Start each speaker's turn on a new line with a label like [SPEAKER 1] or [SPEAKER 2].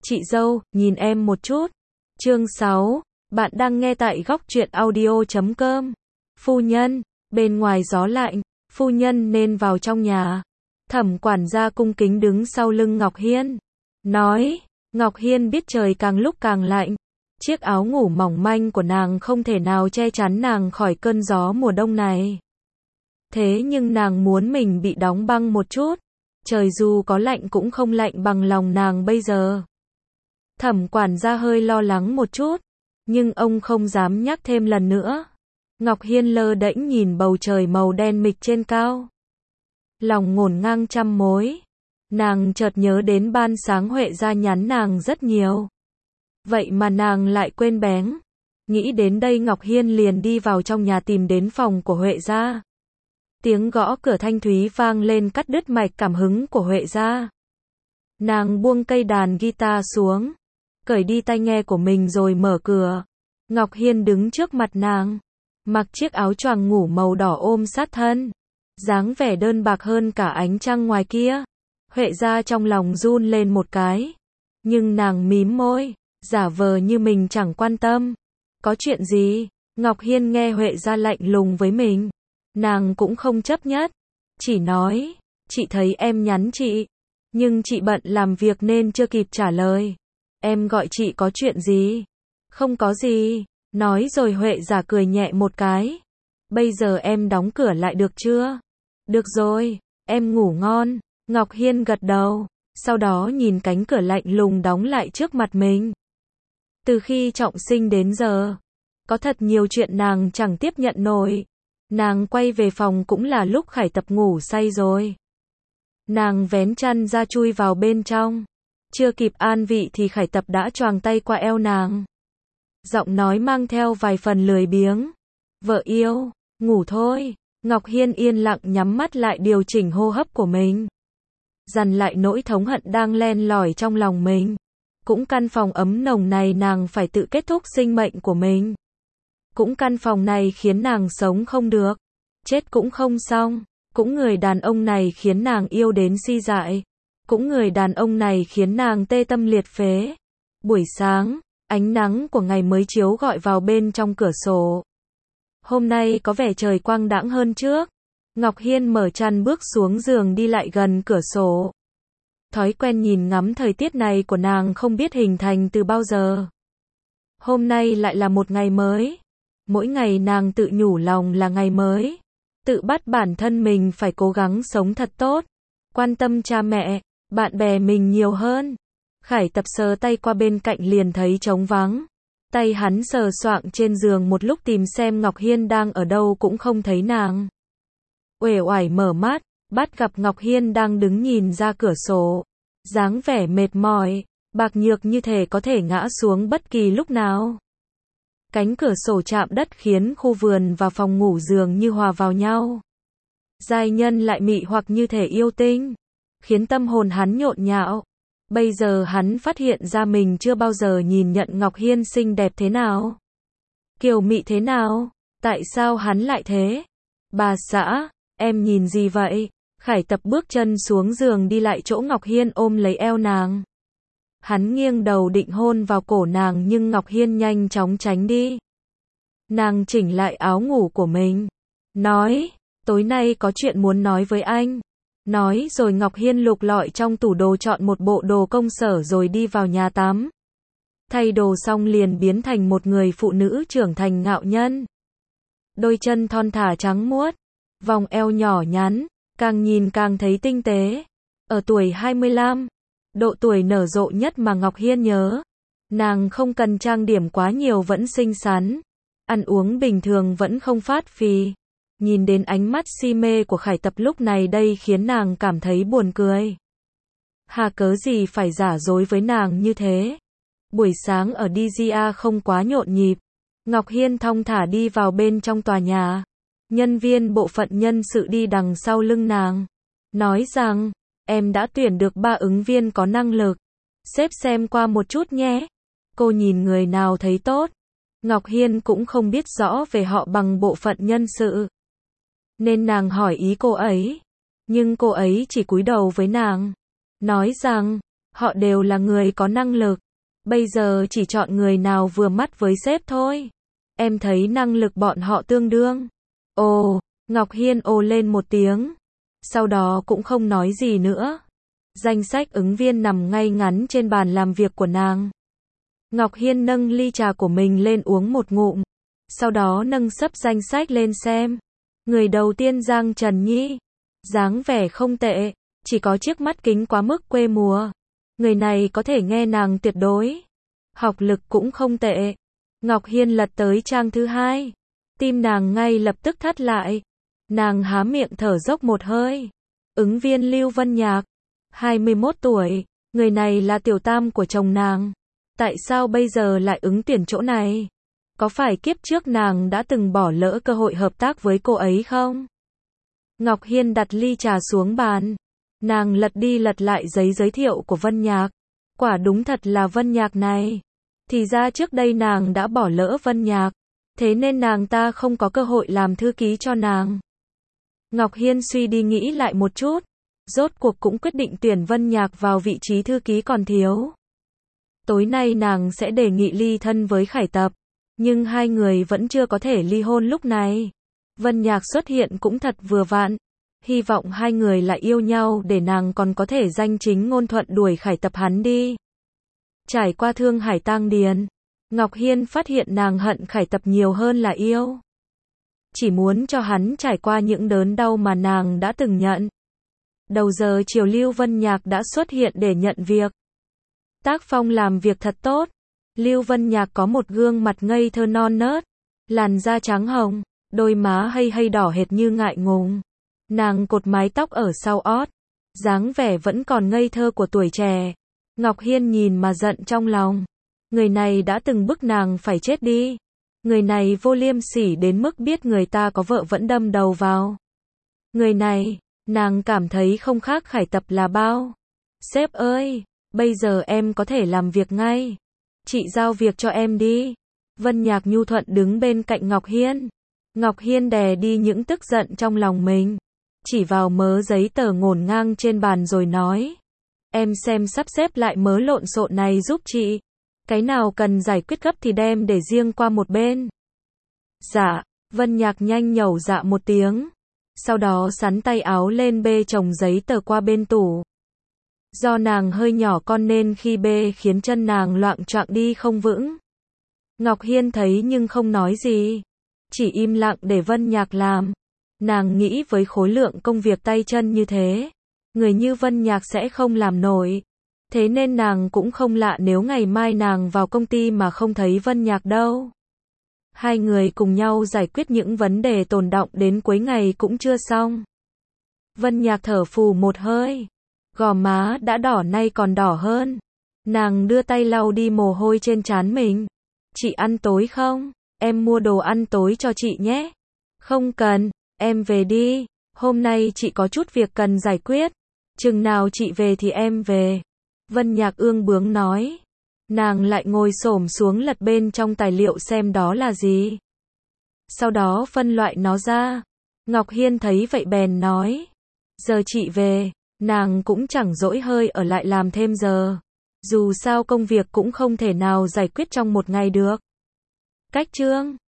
[SPEAKER 1] Chị dâu, nhìn em một chút. Chương 6, bạn đang nghe tại góc truyện audio.com. Phu nhân, bên ngoài gió lạnh, phu nhân nên vào trong nhà. Thẩm quản gia cung kính đứng sau lưng Ngọc Hiên. Nói, Ngọc Hiên biết trời càng lúc càng lạnh. Chiếc áo ngủ mỏng manh của nàng không thể nào che chắn nàng khỏi cơn gió mùa đông này. Thế nhưng nàng muốn mình bị đóng băng một chút. Trời dù có lạnh cũng không lạnh bằng lòng nàng bây giờ. Thẩm quản gia hơi lo lắng một chút, nhưng ông không dám nhắc thêm lần nữa. Ngọc Hiên lơ đễnh nhìn bầu trời màu đen mịch trên cao. Lòng ngổn ngang trăm mối. Nàng chợt nhớ đến ban sáng Huệ gia nhắn nàng rất nhiều. Vậy mà nàng lại quên bén. Nghĩ đến đây Ngọc Hiên liền đi vào trong nhà tìm đến phòng của Huệ gia. Tiếng gõ cửa thanh thúy vang lên cắt đứt mạch cảm hứng của Huệ gia. Nàng buông cây đàn guitar xuống, cởi đi tai nghe của mình rồi mở cửa. Ngọc Hiên đứng trước mặt nàng, mặc chiếc áo choàng ngủ màu đỏ ôm sát thân, dáng vẻ đơn bạc hơn cả ánh trăng ngoài kia. Huệ gia trong lòng run lên một cái, nhưng nàng mím môi, giả vờ như mình chẳng quan tâm. Có chuyện gì? Ngọc Hiên nghe Huệ gia lạnh lùng với mình, nàng cũng không chấp nhất, chỉ nói, chị thấy em nhắn chị, nhưng chị bận làm việc nên chưa kịp trả lời. Em gọi chị có chuyện gì? Không có gì. Nói rồi Huệ giả cười nhẹ một cái. Bây giờ em đóng cửa lại được chưa? Được rồi, em ngủ ngon. Ngọc Hiên gật đầu, sau đó nhìn cánh cửa lạnh lùng đóng lại trước mặt mình. Từ khi trọng sinh đến giờ, có thật nhiều chuyện nàng chẳng tiếp nhận nổi. Nàng quay về phòng cũng là lúc Khải Tập ngủ say rồi. Nàng vén chăn ra chui vào bên trong. Chưa kịp an vị thì Khải Tập đã choàng tay qua eo nàng. Giọng nói mang theo vài phần lười biếng. Vợ yêu, ngủ thôi. Ngọc Hiên yên lặng nhắm mắt lại điều chỉnh hô hấp của mình. Dằn lại nỗi thống hận đang len lỏi trong lòng mình. Cũng căn phòng ấm nồng này nàng phải tự kết thúc sinh mệnh của mình. Cũng căn phòng này khiến nàng sống không được. Chết cũng không xong. Cũng người đàn ông này khiến nàng yêu đến si dại. Cũng người đàn ông này khiến nàng tê tâm liệt phế. Buổi sáng, ánh nắng của ngày mới chiếu gọi vào bên trong cửa sổ. Hôm nay có vẻ trời quang đãng hơn trước. Ngọc Hiên mở chăn bước xuống giường đi lại gần cửa sổ. Thói quen nhìn ngắm thời tiết này của nàng không biết hình thành từ bao giờ. Hôm nay lại là một ngày mới. Mỗi ngày nàng tự nhủ lòng là ngày mới. Tự bắt bản thân mình phải cố gắng sống thật tốt. Quan tâm cha mẹ, bạn bè mình nhiều hơn. Khải Tập sờ tay qua bên cạnh liền thấy trống vắng. Tay hắn sờ soạng trên giường một lúc tìm xem Ngọc Hiên đang ở đâu cũng không thấy nàng. Uể oải mở mắt, bắt gặp Ngọc Hiên đang đứng nhìn ra cửa sổ. Dáng vẻ mệt mỏi, bạc nhược như thể có thể ngã xuống bất kỳ lúc nào. Cánh cửa sổ chạm đất khiến khu vườn và phòng ngủ dường như hòa vào nhau. Giai nhân lại mị hoặc như thể yêu tinh, khiến tâm hồn hắn nhộn nhạo. Bây giờ hắn phát hiện ra mình chưa bao giờ nhìn nhận Ngọc Hiên xinh đẹp thế nào, kiều mị thế nào. Tại sao hắn lại thế? Bà xã, em nhìn gì vậy? Khải Tập bước chân xuống giường đi lại chỗ Ngọc Hiên ôm lấy eo nàng. Hắn nghiêng đầu định hôn vào cổ nàng nhưng Ngọc Hiên nhanh chóng tránh đi. Nàng chỉnh lại áo ngủ của mình. Nói, tối nay có chuyện muốn nói với anh. Nói rồi Ngọc Hiên lục lọi trong tủ đồ chọn một bộ đồ công sở rồi đi vào nhà tắm. Thay đồ xong liền biến thành một người phụ nữ trưởng thành ngạo nhân. Đôi chân thon thả trắng muốt, vòng eo nhỏ nhắn, càng nhìn càng thấy tinh tế. Ở tuổi 25, độ tuổi nở rộ nhất mà Ngọc Hiên nhớ. Nàng không cần trang điểm quá nhiều vẫn xinh xắn. Ăn uống bình thường vẫn không phát phì. Nhìn đến ánh mắt si mê của Khải Tập lúc này đây khiến nàng cảm thấy buồn cười. Hà cớ gì phải giả dối với nàng như thế. Buổi sáng ở DGA không quá nhộn nhịp. Ngọc Hiên thong thả đi vào bên trong tòa nhà. Nhân viên bộ phận nhân sự đi đằng sau lưng nàng. Nói rằng, em đã tuyển được 3 ứng viên có năng lực. Sếp xem qua một chút nhé. Cô nhìn người nào thấy tốt. Ngọc Hiên cũng không biết rõ về họ bằng bộ phận nhân sự. Nên nàng hỏi ý cô ấy. Nhưng cô ấy chỉ cúi đầu với nàng. Nói rằng, Họ đều là người có năng lực. Bây giờ chỉ chọn người nào vừa mắt với sếp thôi. Em thấy năng lực bọn họ tương đương. Ồ, Ngọc Hiên ồ lên một tiếng. Sau đó cũng không nói gì nữa. Danh sách ứng viên nằm ngay ngắn trên bàn làm việc của nàng. Ngọc Hiên nâng ly trà của mình lên uống một ngụm. Sau đó nâng sấp danh sách lên xem. Người đầu tiên Giang Trần Nhi. Dáng vẻ không tệ, chỉ có chiếc mắt kính quá mức quê mùa. Người này có thể nghe nàng tuyệt đối. Học lực cũng không tệ. Ngọc Hiên lật tới trang thứ 2. Tim nàng ngay lập tức thắt lại. Nàng há miệng thở dốc một hơi. Ứng viên Lưu Vân Nhạc. 21 tuổi. Người này là tiểu tam của chồng nàng. Tại sao bây giờ lại ứng tuyển chỗ này? Có phải kiếp trước nàng đã từng bỏ lỡ cơ hội hợp tác với cô ấy không? Ngọc Hiên đặt ly trà xuống bàn. Nàng lật đi lật lại giấy giới thiệu của Vân Nhạc. Quả đúng thật là Vân Nhạc này. Thì ra trước đây nàng đã bỏ lỡ Vân Nhạc. Thế nên nàng ta không có cơ hội làm thư ký cho nàng. Ngọc Hiên suy đi nghĩ lại một chút. Rốt cuộc cũng quyết định tuyển Vân Nhạc vào vị trí thư ký còn thiếu. Tối nay nàng sẽ đề nghị ly thân với Khải Tập. Nhưng hai người vẫn chưa có thể ly hôn lúc này. Vân Nhạc xuất hiện cũng thật vừa vặn. Hy vọng hai người lại yêu nhau để nàng còn có thể danh chính ngôn thuận đuổi Khải Tập hắn đi. Trải qua Thương Hải Tang Điền, Ngọc Hiên phát hiện nàng hận Khải Tập nhiều hơn là yêu. Chỉ muốn cho hắn trải qua những đớn đau mà nàng đã từng nhận. Đầu giờ chiều Lưu Vân Nhạc đã xuất hiện để nhận việc. Tác phong làm việc thật tốt. Lưu Vân Nhạc có một gương mặt ngây thơ non nớt, làn da trắng hồng, đôi má hay đỏ hệt như ngại ngùng. Nàng cột mái tóc ở sau ót, dáng vẻ vẫn còn ngây thơ của tuổi trẻ. Ngọc Hiên nhìn mà giận trong lòng. Người này đã từng bức nàng phải chết đi. Người này vô liêm sỉ đến mức biết người ta có vợ vẫn đâm đầu vào. Người này, nàng cảm thấy không khác Khải Tập là bao. Sếp ơi, bây giờ em có thể làm việc ngay. Chị giao việc cho em đi. Vân Nhạc nhu thuận đứng bên cạnh Ngọc Hiên. Ngọc Hiên đè đi những tức giận trong lòng mình. Chỉ vào mớ giấy tờ ngổn ngang trên bàn rồi nói. Em xem sắp xếp lại mớ lộn xộn này giúp chị. Cái nào cần giải quyết gấp thì đem để riêng qua một bên. Dạ, Vân Nhạc nhanh nhẩu dạ một tiếng. Sau đó xắn tay áo lên bê chồng giấy tờ qua bên tủ. Do nàng hơi nhỏ con nên khi bê khiến chân nàng loạng choạng đi không vững. Ngọc Hiên thấy nhưng không nói gì. Chỉ im lặng để Vân Nhạc làm. Nàng nghĩ với khối lượng công việc tay chân như thế, người như Vân Nhạc sẽ không làm nổi. Thế nên nàng cũng không lạ nếu ngày mai nàng vào công ty mà không thấy Vân Nhạc đâu. Hai người cùng nhau giải quyết những vấn đề tồn đọng đến cuối ngày cũng chưa xong. Vân Nhạc thở phù một hơi. Gò má đã đỏ nay còn đỏ hơn. Nàng đưa tay lau đi mồ hôi trên trán mình. Chị ăn tối không? Em mua đồ ăn tối cho chị nhé. Không cần, em về đi. Hôm nay chị có chút việc cần giải quyết. Chừng nào chị về thì em về. Vân Nhạc ương bướng nói. Nàng lại ngồi xổm xuống lật bên trong tài liệu xem đó là gì. Sau đó phân loại nó ra. Ngọc Hiên thấy vậy bèn nói. Giờ chị về. Nàng cũng chẳng dỗi hơi ở lại làm thêm giờ. Dù sao công việc cũng không thể nào giải quyết trong một ngày được. Cách chương